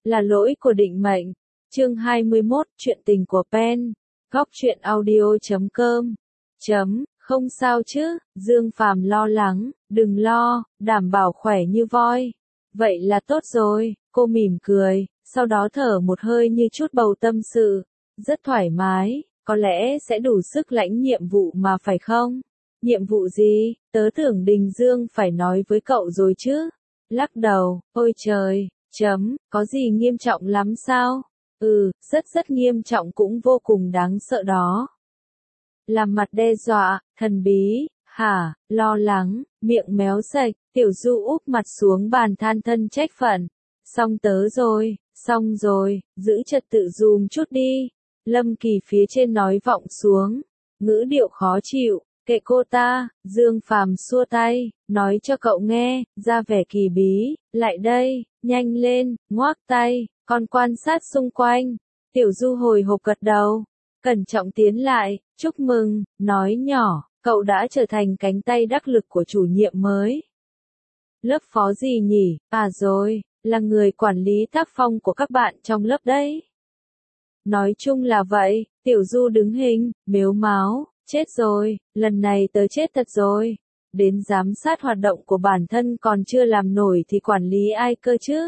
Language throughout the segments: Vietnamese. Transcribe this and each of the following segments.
Là lỗi của định mệnh. Chương 21, chuyện tình của Pen. Góc truyện audio.com. Không sao chứ, Dương Phàm lo lắng, đừng lo, đảm bảo khỏe như voi. Vậy là tốt rồi, cô mỉm cười, sau đó thở một hơi như chút bầu tâm sự. Rất thoải mái, có lẽ sẽ đủ sức lãnh nhiệm vụ mà phải không? Nhiệm vụ gì? Tớ tưởng Đình Dương phải nói với cậu rồi chứ? Lắc đầu, ôi trời, có gì nghiêm trọng lắm sao? Rất nghiêm trọng cũng vô cùng đáng sợ đó. Làm mặt đe dọa, thần bí, lo lắng, miệng méo sạch, Tiểu Du úp mặt xuống bàn than thân trách phận. Xong rồi, giữ trật tự dùm chút đi. Lâm Kỳ phía trên nói vọng xuống, ngữ điệu khó chịu, kệ cô ta, Dương Phàm xua tay, nói cho cậu nghe, ra vẻ kỳ bí, lại đây, nhanh lên, ngoác tay, còn quan sát xung quanh. Tiểu Du hồi hộp gật đầu, cẩn trọng tiến lại, chúc mừng, nói nhỏ, cậu đã trở thành cánh tay đắc lực của chủ nhiệm mới. Lớp phó gì nhỉ? Rồi, là người quản lý tác phong của các bạn trong lớp đấy. Nói chung là vậy, Tiểu Du đứng hình, mếu máo, chết rồi, lần này tớ chết thật rồi. Đến giám sát hoạt động của bản thân còn chưa làm nổi thì quản lý ai cơ chứ?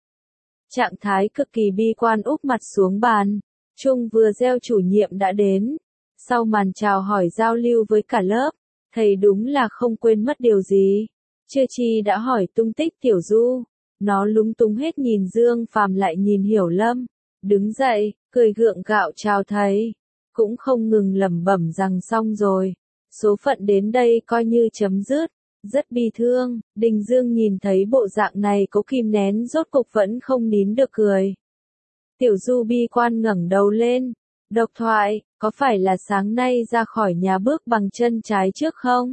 Trạng thái cực kỳ bi quan úp mặt xuống bàn. Chung vừa reo chủ nhiệm đã đến. Sau màn chào hỏi giao lưu với cả lớp, thầy đúng là không quên mất điều gì. Chưa chi đã hỏi tung tích Tiểu Du. Nó lúng túng hết nhìn Dương Phàm lại nhìn Hiểu Lâm. Đứng dậy, cười gượng gạo chào thầy. Cũng không ngừng lẩm bẩm rằng xong rồi. Số phận đến đây coi như chấm dứt. Rất bi thương, Đình Dương nhìn thấy bộ dạng này cố kìm nén rốt cục vẫn không nín được cười. Tiểu Du bi quan ngẩng đầu lên. Độc thoại, có phải là sáng nay ra khỏi nhà bước bằng chân trái trước không?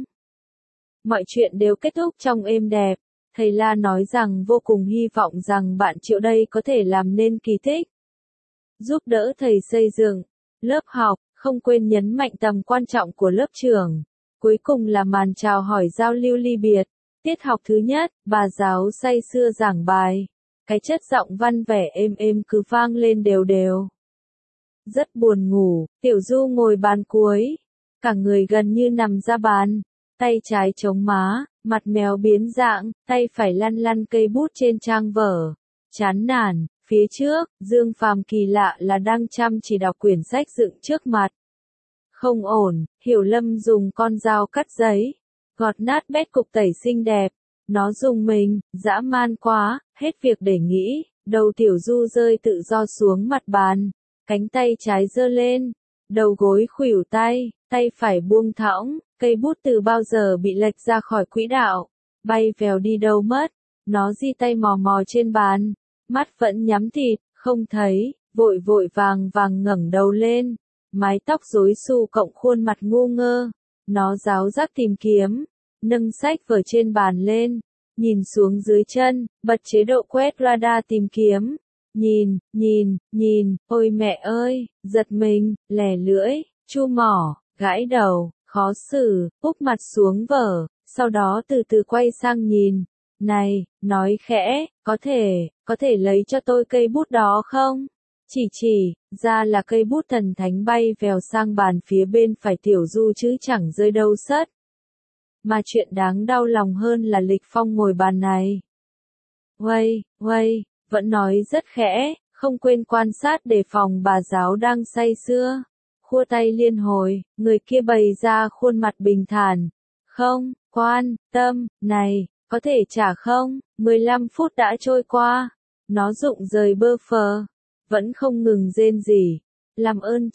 Mọi chuyện đều kết thúc trong êm đẹp. Thầy La nói rằng vô cùng hy vọng rằng bạn Triệu đây có thể làm nên kỳ tích. Giúp đỡ thầy xây dựng lớp học, không quên nhấn mạnh tầm quan trọng của lớp trưởng. Cuối cùng là màn chào hỏi giao lưu ly biệt. Tiết học thứ nhất, bà giáo say sưa giảng bài. Cái chất giọng văn vẻ êm êm cứ vang lên đều đều. Rất buồn ngủ, Tiểu Du ngồi bàn cuối. Cả người gần như nằm ra bàn. Tay trái chống má, mặt mèo biến dạng, tay phải lăn lăn cây bút trên trang vở. Chán nản, phía trước, Dương Phàm kỳ lạ là đang chăm chỉ đọc quyển sách dựng trước mặt. Không ổn, Hiểu Lâm dùng con dao cắt giấy, gọt nát bét cục tẩy xinh đẹp. Nó dùng mình, dã man quá, hết việc để nghĩ, đầu Tiểu Du rơi tự do xuống mặt bàn, cánh tay trái giơ lên, đầu gối khuỷu tay, tay phải buông thõng, cây bút từ bao giờ bị lệch ra khỏi quỹ đạo, bay vèo đi đâu mất. Nó di tay mò mò trên bàn, mắt vẫn nhắm tịt, không thấy, vội vội vàng vàng ngẩng đầu lên. Mái tóc rối xù cộng khuôn mặt ngu ngơ. Nó ráo rác tìm kiếm, nâng sách vở trên bàn lên, nhìn xuống dưới chân, bật chế độ quét radar tìm kiếm. Nhìn, ôi mẹ ơi, giật mình, lè lưỡi, chu mỏ, gãi đầu, khó xử, úp mặt xuống vở, sau đó từ từ quay sang nhìn. Này, nói khẽ, có thể lấy cho tôi cây bút đó không? Chỉ, ra là cây bút thần thánh bay vèo sang bàn phía bên phải Tiểu Du chứ chẳng rơi đâu sất. Mà chuyện đáng đau lòng hơn là Lịch Phong ngồi bàn này. Uây, vẫn nói rất khẽ, không quên quan sát đề phòng bà giáo đang say sưa. Khua tay liên hồi, người kia bày ra khuôn mặt bình thản. Không, quan tâm, này, có thể trả không? 15 phút đã trôi qua. Nó rụng rời bơ phờ. Vẫn không ngừng rên rỉ. Làm ơn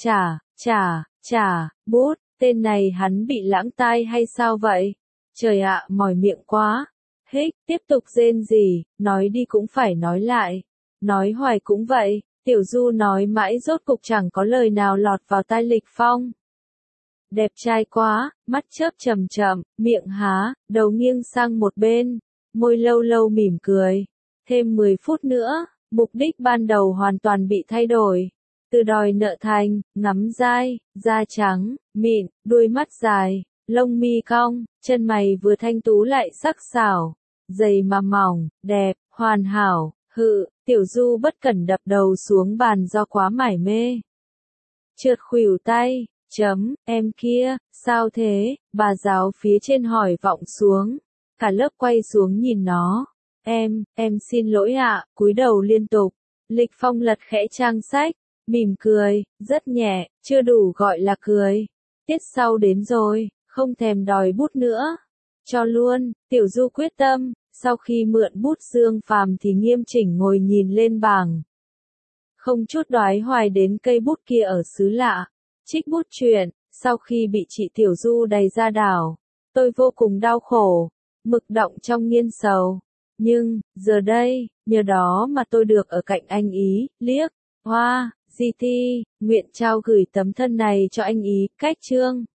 trả, bút, tên này hắn bị lãng tai hay sao vậy? Trời ạ, mỏi miệng quá. Tiếp tục rên rỉ, nói đi cũng phải nói lại. Nói hoài cũng vậy, Tiểu Du nói mãi rốt cục chẳng có lời nào lọt vào tai Lịch Phong. Đẹp trai quá, mắt chớp chậm chậm, miệng há, đầu nghiêng sang một bên, môi lâu lâu mỉm cười. Thêm 10 phút nữa. Mục đích ban đầu hoàn toàn bị thay đổi. Từ đòi nợ thành, ngắm dai, da trắng, mịn, đuôi mắt dài, lông mi cong, chân mày vừa thanh tú lại sắc sảo, giày mà mỏng, đẹp, hoàn hảo, Hự, Tiểu Du bất cẩn đập đầu xuống bàn do quá mải mê. Trượt khuỷu tay, em kia, sao thế, bà giáo phía trên hỏi vọng xuống. Cả lớp quay xuống nhìn nó. Em xin lỗi ạ, cúi đầu liên tục. Lịch Phong lật khẽ trang sách, mỉm cười, rất nhẹ, chưa đủ gọi là cười. Tiết sau đến rồi, không thèm đòi bút nữa. Cho luôn, Tiểu Du quyết tâm, sau khi mượn bút Dương Phàm thì nghiêm chỉnh ngồi nhìn lên bảng. Không chút đoái hoài đến cây bút kia ở xứ lạ. Trích bút chuyện, sau khi bị chị Tiểu Du đày ra đảo, tôi vô cùng đau khổ, mực động trong nghiên sầu. Nhưng, giờ đây, nhờ đó mà tôi được ở cạnh anh ý, liếc, hoa, GT, nguyện trao gửi tấm thân này cho anh ý, cách chương.